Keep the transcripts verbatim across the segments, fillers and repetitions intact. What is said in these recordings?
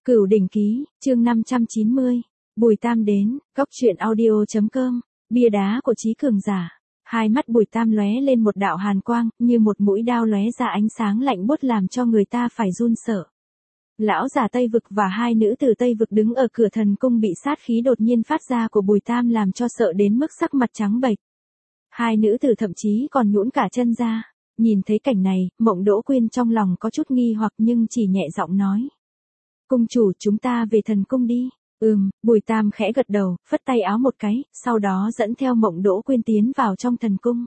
Cửu đỉnh ký, chương năm trăm chín mươi. Bùi Tam đến, góc truyện audio.com, bia đá của trí cường giả. Hai mắt Bùi Tam lóe lên một đạo hàn quang, như một mũi đao lóe ra ánh sáng lạnh buốt làm cho người ta phải run sợ. Lão già Tây Vực và hai nữ tử Tây Vực đứng ở cửa thần cung bị sát khí đột nhiên phát ra của Bùi Tam làm cho sợ đến mức sắc mặt trắng bệch. Hai nữ tử thậm chí còn nhũn cả chân ra. Nhìn thấy cảnh này, Mộng Đỗ Quyên trong lòng có chút nghi hoặc nhưng chỉ nhẹ giọng nói. Cung chủ, chúng ta về thần cung đi. Ừm, Bùi Tam khẽ gật đầu, phất tay áo một cái, sau đó dẫn theo Mộng Đỗ Quyên tiến vào trong thần cung.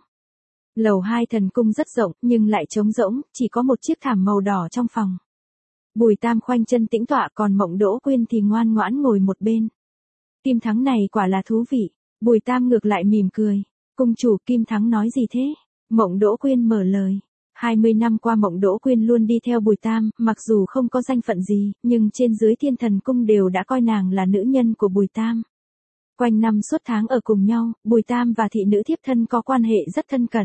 Lầu hai thần cung rất rộng, nhưng lại trống rỗng, chỉ có một chiếc thảm màu đỏ trong phòng. Bùi Tam khoanh chân tĩnh tọa, còn Mộng Đỗ Quyên thì ngoan ngoãn ngồi một bên. Kim Thắng này quả là thú vị. Bùi Tam ngược lại mỉm cười. Cung chủ, Kim Thắng nói gì thế? Mộng Đỗ Quyên mở lời. hai mươi năm qua Mộng Đỗ Quyên luôn đi theo Bùi Tam, mặc dù không có danh phận gì, nhưng trên dưới Thiên Thần Cung đều đã coi nàng là nữ nhân của Bùi Tam. Quanh năm suốt tháng ở cùng nhau, Bùi Tam và thị nữ thiếp thân có quan hệ rất thân cận.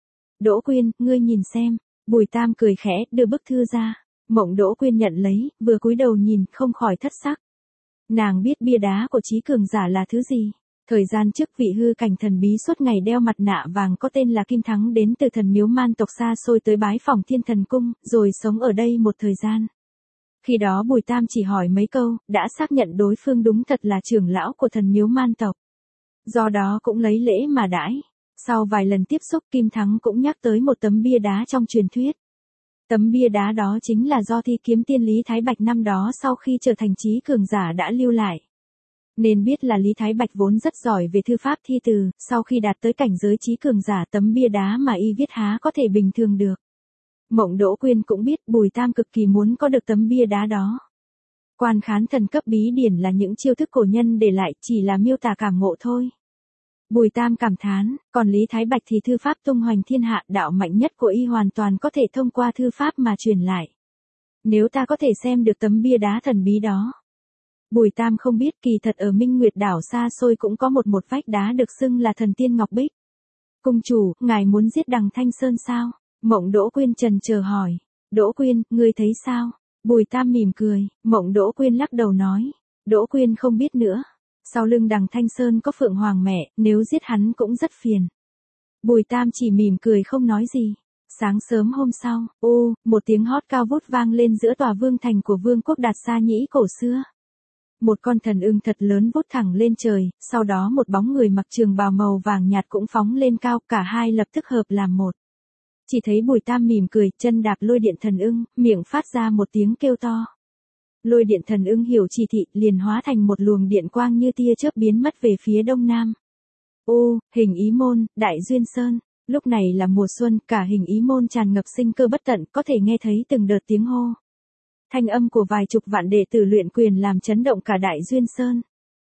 Đỗ Quyên, ngươi nhìn xem. Bùi Tam cười khẽ, đưa bức thư ra. Mộng Đỗ Quyên nhận lấy, vừa cúi đầu nhìn, không khỏi thất sắc. Nàng biết bia đá của trí cường giả là thứ gì. Thời gian trước vị hư cảnh thần bí suốt ngày đeo mặt nạ vàng có tên là Kim Thắng đến từ thần miếu man tộc xa xôi tới bái phỏng Thiên Thần Cung, rồi sống ở đây một thời gian. Khi đó Bùi Tam chỉ hỏi mấy câu, đã xác nhận đối phương đúng thật là trưởng lão của thần miếu man tộc. Do đó cũng lấy lễ mà đãi. Sau vài lần tiếp xúc, Kim Thắng cũng nhắc tới một tấm bia đá trong truyền thuyết. Tấm bia đá đó chính là do Thi Kiếm Tiên Lý Thái Bạch năm đó sau khi trở thành trí cường giả đã lưu lại. Nên biết là Lý Thái Bạch vốn rất giỏi về thư pháp thi từ, sau khi đạt tới cảnh giới trí cường giả tấm bia đá mà y viết há có thể bình thường được. Mộng Đỗ Quyên cũng biết Bùi Tam cực kỳ muốn có được tấm bia đá đó. Quan khán thần cấp bí điển là những chiêu thức cổ nhân để lại, chỉ là miêu tả cảm ngộ thôi. Bùi Tam cảm thán, còn Lý Thái Bạch thì thư pháp tung hoành thiên hạ, đạo mạnh nhất của y hoàn toàn có thể thông qua thư pháp mà truyền lại. Nếu ta có thể xem được tấm bia đá thần bí đó. Bùi Tam không biết kỳ thật ở Minh Nguyệt đảo xa xôi cũng có một một vách đá được xưng là thần tiên Ngọc Bích. Cung chủ, ngài muốn giết Đằng Thanh Sơn sao? Mộng Đỗ Quyên trần chờ hỏi. Đỗ Quyên, ngươi thấy sao? Bùi Tam mỉm cười, Mộng Đỗ Quyên lắc đầu nói. Đỗ Quyên không biết nữa. Sau lưng Đằng Thanh Sơn có Phượng Hoàng mẹ, nếu giết hắn cũng rất phiền. Bùi Tam chỉ mỉm cười không nói gì. Sáng sớm hôm sau, ô, một tiếng hót cao vút vang lên giữa tòa vương thành của vương quốc Đạt Sa Nhĩ cổ xưa. Một con thần ưng thật lớn vút thẳng lên trời, sau đó một bóng người mặc trường bào màu vàng nhạt cũng phóng lên cao, cả hai lập tức hợp làm một. Chỉ thấy Bùi Tam mỉm cười, chân đạp lôi điện thần ưng, miệng phát ra một tiếng kêu to. Lôi điện thần ưng hiểu chỉ thị, liền hóa thành một luồng điện quang như tia chớp biến mất về phía đông nam. Ô, Hình Ý Môn, Đại Duyên Sơn. Lúc này là mùa xuân, cả Hình Ý Môn tràn ngập sinh cơ bất tận, có thể nghe thấy từng đợt tiếng hô. Thanh âm của vài chục vạn đệ tử luyện quyền làm chấn động cả Đại Duyên Sơn.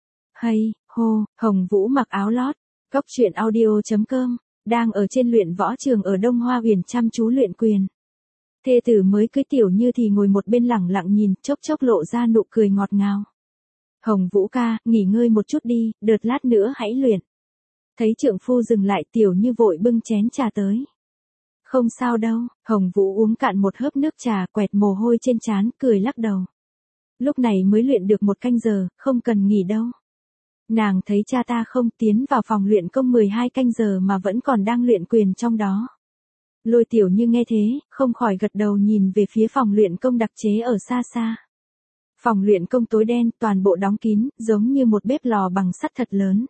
Hay, hô, Hồng Vũ mặc áo lót, góc truyện audio.com, đang ở trên luyện võ trường ở Đông Hoa Huyền chăm chú luyện quyền. Thê tử mới cưới Tiểu Như thì ngồi một bên lẳng lặng nhìn, chốc chốc lộ ra nụ cười ngọt ngào. Hồng Vũ ca, nghỉ ngơi một chút đi, đợt lát nữa hãy luyện. Thấy trượng phu dừng lại, Tiểu Như vội bưng chén trà tới. Không sao đâu, Hồng Vũ uống cạn một hớp nước trà, quẹt mồ hôi trên trán, cười lắc đầu. Lúc này mới luyện được một canh giờ, không cần nghỉ đâu. Nàng thấy cha ta không tiến vào phòng luyện công mười hai canh giờ mà vẫn còn đang luyện quyền trong đó. Lôi Tiểu Như nghe thế, không khỏi gật đầu nhìn về phía phòng luyện công đặc chế ở xa xa. Phòng luyện công tối đen, toàn bộ đóng kín, giống như một bếp lò bằng sắt thật lớn.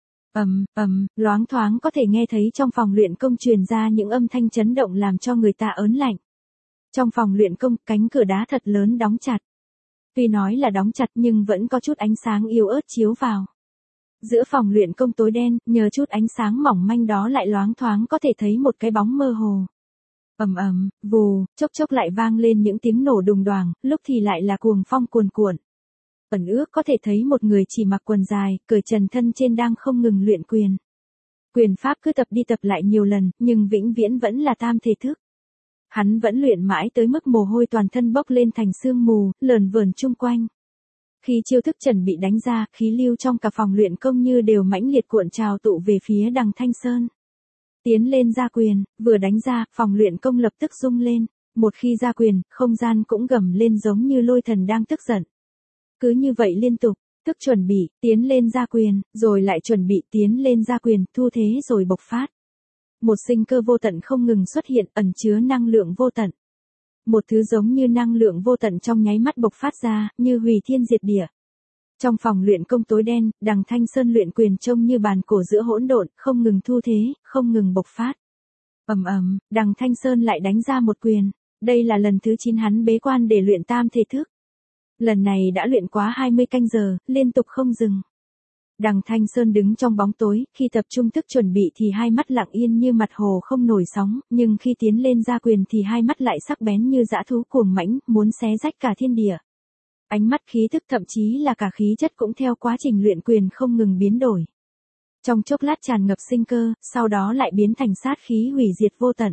Ầm, ầm, loáng thoáng có thể nghe thấy trong phòng luyện công truyền ra những âm thanh chấn động làm cho người ta ớn lạnh. Trong phòng luyện công, cánh cửa đá thật lớn đóng chặt. Tuy nói là đóng chặt nhưng vẫn có chút ánh sáng yếu ớt chiếu vào. Giữa phòng luyện công tối đen, nhờ chút ánh sáng mỏng manh đó lại loáng thoáng có thể thấy một cái bóng mơ hồ. Ầm ầm, vù, chốc chốc lại vang lên những tiếng nổ đùng đoàng, lúc thì lại là cuồng phong cuồn cuộn. Ẩn ước có thể thấy một người chỉ mặc quần dài, cởi trần thân trên đang không ngừng luyện quyền. Quyền pháp cứ tập đi tập lại nhiều lần, nhưng vĩnh viễn vẫn là tam thể thức. Hắn vẫn luyện mãi tới mức mồ hôi toàn thân bốc lên thành sương mù, lờn vờn chung quanh. Khi chiêu thức chuẩn bị đánh ra, khí lưu trong cả phòng luyện công như đều mãnh liệt cuộn trào tụ về phía Đằng Thanh Sơn. Tiến lên ra quyền, vừa đánh ra, phòng luyện công lập tức rung lên. Một khi ra quyền, không gian cũng gầm lên giống như lôi thần đang tức giận. cứ như vậy liên tục, tức chuẩn bị, tiến lên gia quyền, rồi lại chuẩn bị tiến lên gia quyền, thu thế rồi bộc phát. Một sinh cơ vô tận không ngừng xuất hiện, ẩn chứa năng lượng vô tận. Một thứ giống như năng lượng vô tận trong nháy mắt bộc phát ra, như hủy thiên diệt địa. Trong phòng luyện công tối đen, Đằng Thanh Sơn luyện quyền trông như bàn cổ giữa hỗn độn, không ngừng thu thế, không ngừng bộc phát. Ầm ầm, Đằng Thanh Sơn lại đánh ra một quyền. Đây là lần thứ chín hắn bế quan để luyện tam thể thức. Lần này đã luyện quá hai mươi canh giờ, liên tục không dừng. Đằng Thanh Sơn đứng trong bóng tối, khi tập trung thức chuẩn bị thì hai mắt lặng yên như mặt hồ không nổi sóng, nhưng khi tiến lên ra quyền thì hai mắt lại sắc bén như dã thú cuồng mãnh, muốn xé rách cả thiên địa. Ánh mắt khí thức thậm chí là cả khí chất cũng theo quá trình luyện quyền không ngừng biến đổi. Trong chốc lát tràn ngập sinh cơ, sau đó lại biến thành sát khí hủy diệt vô tận.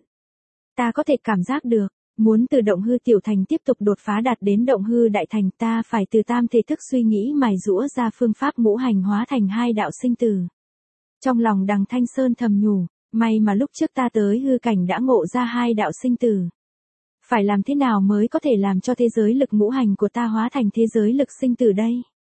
Ta có thể cảm giác được, muốn từ động hư tiểu thành tiếp tục đột phá đạt đến động hư đại thành, ta phải từ tam thể thức suy nghĩ mài giũa ra phương pháp ngũ hành hóa thành hai đạo sinh tử. Trong lòng Đằng Thanh Sơn thầm nhủ, may mà lúc trước ta tới hư cảnh đã ngộ ra hai đạo sinh tử. Phải làm thế nào mới có thể làm cho thế giới lực ngũ hành của ta hóa thành thế giới lực sinh tử đây?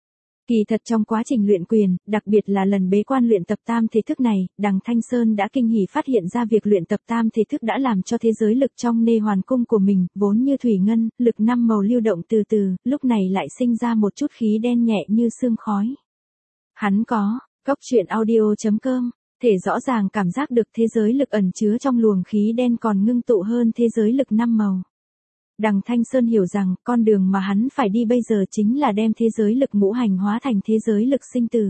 Kỳ thật trong quá trình luyện quyền, đặc biệt là lần bế quan luyện tập tam thể thức này, Đằng Thanh Sơn đã kinh hỉ phát hiện ra việc luyện tập tam thể thức đã làm cho thế giới lực trong nê hoàn cung của mình, vốn như thủy ngân, lực năm màu lưu động từ từ, lúc này lại sinh ra một chút khí đen nhẹ như sương khói. Hắn có, góc truyện audio chấm com, thể rõ ràng cảm giác được thế giới lực ẩn chứa trong luồng khí đen còn ngưng tụ hơn thế giới lực năm màu. Đằng Thanh Sơn hiểu rằng, con đường mà hắn phải đi bây giờ chính là đem thế giới lực ngũ hành hóa thành thế giới lực sinh tử.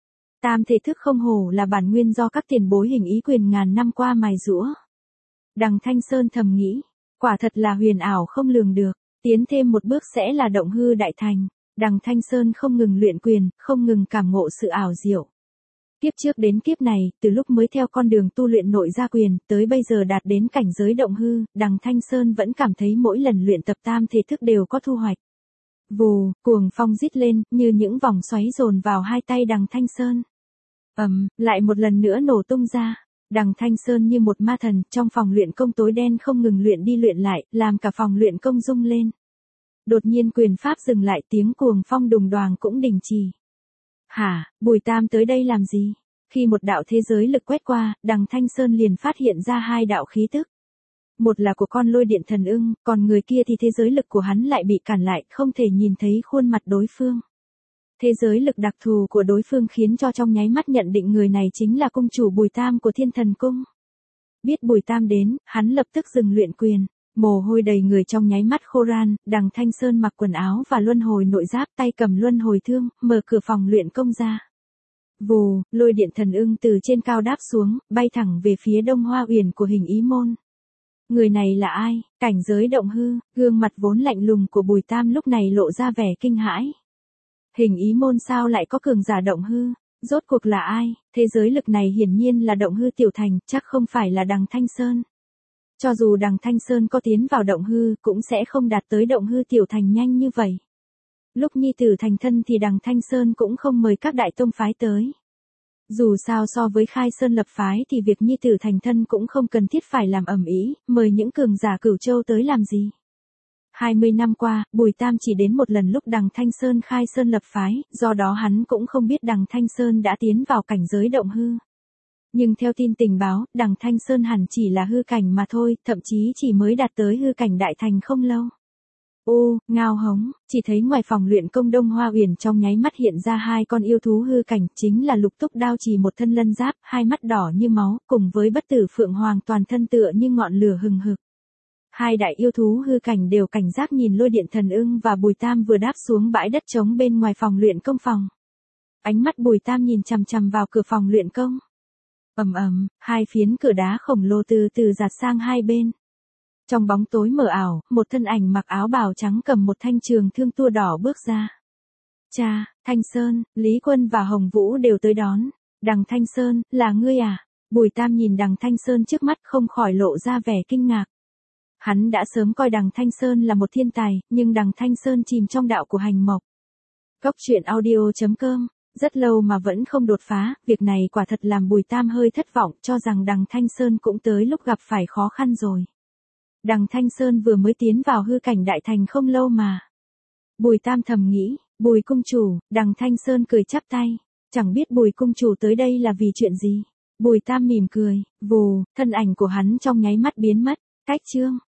Tam thể thức không hổ là bản nguyên do các tiền bối hình ý quyền ngàn năm qua mài giũa. Đằng Thanh Sơn thầm nghĩ, quả thật là huyền ảo không lường được, tiến thêm một bước sẽ là động hư đại thành. Đằng Thanh Sơn không ngừng luyện quyền, không ngừng cảm ngộ sự ảo diệu. Kiếp trước đến kiếp này, từ lúc mới theo con đường tu luyện nội gia quyền, tới bây giờ đạt đến cảnh giới động hư, Đằng Thanh Sơn vẫn cảm thấy mỗi lần luyện tập tam thể thức đều có thu hoạch. Vù, cuồng phong rít lên, như những vòng xoáy dồn vào hai tay Đằng Thanh Sơn. Ầm, lại một lần nữa nổ tung ra. Đằng Thanh Sơn như một ma thần, trong phòng luyện công tối đen không ngừng luyện đi luyện lại, làm cả phòng luyện công rung lên. Đột nhiên quyền pháp dừng lại, tiếng cuồng phong đùng đoàng cũng đình chỉ. Hả, Bùi Tam tới đây làm gì? Khi một đạo thế giới lực quét qua, Đằng Thanh Sơn liền phát hiện ra hai đạo khí tức. Một là của con lôi điện thần ưng, còn người kia thì thế giới lực của hắn lại bị cản lại, không thể nhìn thấy khuôn mặt đối phương. Thế giới lực đặc thù của đối phương khiến cho trong nháy mắt nhận định người này chính là cung chủ Bùi Tam của Thiên Thần Cung. Biết Bùi Tam đến, hắn lập tức dừng luyện quyền. Mồ hôi đầy người trong nháy mắt khô ran, Đằng Thanh Sơn mặc quần áo và luân hồi nội giáp, tay cầm luân hồi thương, mở cửa phòng luyện công ra. Vù, lôi điện thần ưng từ trên cao đáp xuống, bay thẳng về phía Đông Hoa Uyển của Hình Ý Môn. Người này là ai? Cảnh giới động hư, gương mặt vốn lạnh lùng của Bùi Tam lúc này lộ ra vẻ kinh hãi. Hình Ý Môn sao lại có cường giả động hư? Rốt cuộc là ai? Thế giới lực này hiển nhiên là động hư tiểu thành, chắc không phải là Đằng Thanh Sơn. Cho dù Đằng Thanh Sơn có tiến vào động hư, cũng sẽ không đạt tới động hư tiểu thành nhanh như vậy. Lúc nhi tử thành thân thì Đằng Thanh Sơn cũng không mời các đại tông phái tới. Dù sao so với Khai Sơn lập phái thì việc nhi tử thành thân cũng không cần thiết phải làm ầm ĩ, mời những cường giả Cửu Châu tới làm gì. hai mươi năm qua, Bùi Tam chỉ đến một lần lúc Đằng Thanh Sơn Khai Sơn lập phái, do đó hắn cũng không biết Đằng Thanh Sơn đã tiến vào cảnh giới động hư. Nhưng theo tin tình báo, Đằng Thanh Sơn hẳn chỉ là hư cảnh mà thôi, thậm chí chỉ mới đạt tới hư cảnh đại thành không lâu. Ô, ngao hống, chỉ thấy ngoài phòng luyện công Đông Hoa Uyển trong nháy mắt hiện ra hai con yêu thú hư cảnh, chính là Lục Túc Đao Trì một thân lân giáp, hai mắt đỏ như máu, cùng với Bất Tử Phượng Hoàng toàn thân tựa như ngọn lửa hừng hực. Hai đại yêu thú hư cảnh đều cảnh giác nhìn lôi điện thần ưng và Bùi Tam vừa đáp xuống bãi đất trống bên ngoài phòng luyện công phòng. Ánh mắt Bùi Tam nhìn chằm chằm vào cửa phòng luyện công. Ầm ầm, hai phiến cửa đá khổng lồ từ từ giạt sang hai bên. Trong bóng tối mờ ảo, một thân ảnh mặc áo bào trắng cầm một thanh trường thương tua đỏ bước ra. Cha, Thanh Sơn, Lý Quân và Hồng Vũ đều tới đón. Đằng Thanh Sơn, là ngươi à? Bùi Tam nhìn Đằng Thanh Sơn trước mắt không khỏi lộ ra vẻ kinh ngạc. Hắn đã sớm coi Đằng Thanh Sơn là một thiên tài, nhưng Đằng Thanh Sơn chìm trong đạo của hành mộc. Góc truyện audio chấm com. Rất lâu mà vẫn không đột phá, việc này quả thật làm Bùi Tam hơi thất vọng, cho rằng Đằng Thanh Sơn cũng tới lúc gặp phải khó khăn rồi. Đằng Thanh Sơn vừa mới tiến vào hư cảnh đại thành không lâu mà. Bùi Tam thầm nghĩ, Bùi cung chủ, Đằng Thanh Sơn cười chắp tay. Chẳng biết Bùi cung chủ tới đây là vì chuyện gì? Bùi Tam mỉm cười, vù, thân ảnh của hắn trong nháy mắt biến mất. Cách chương.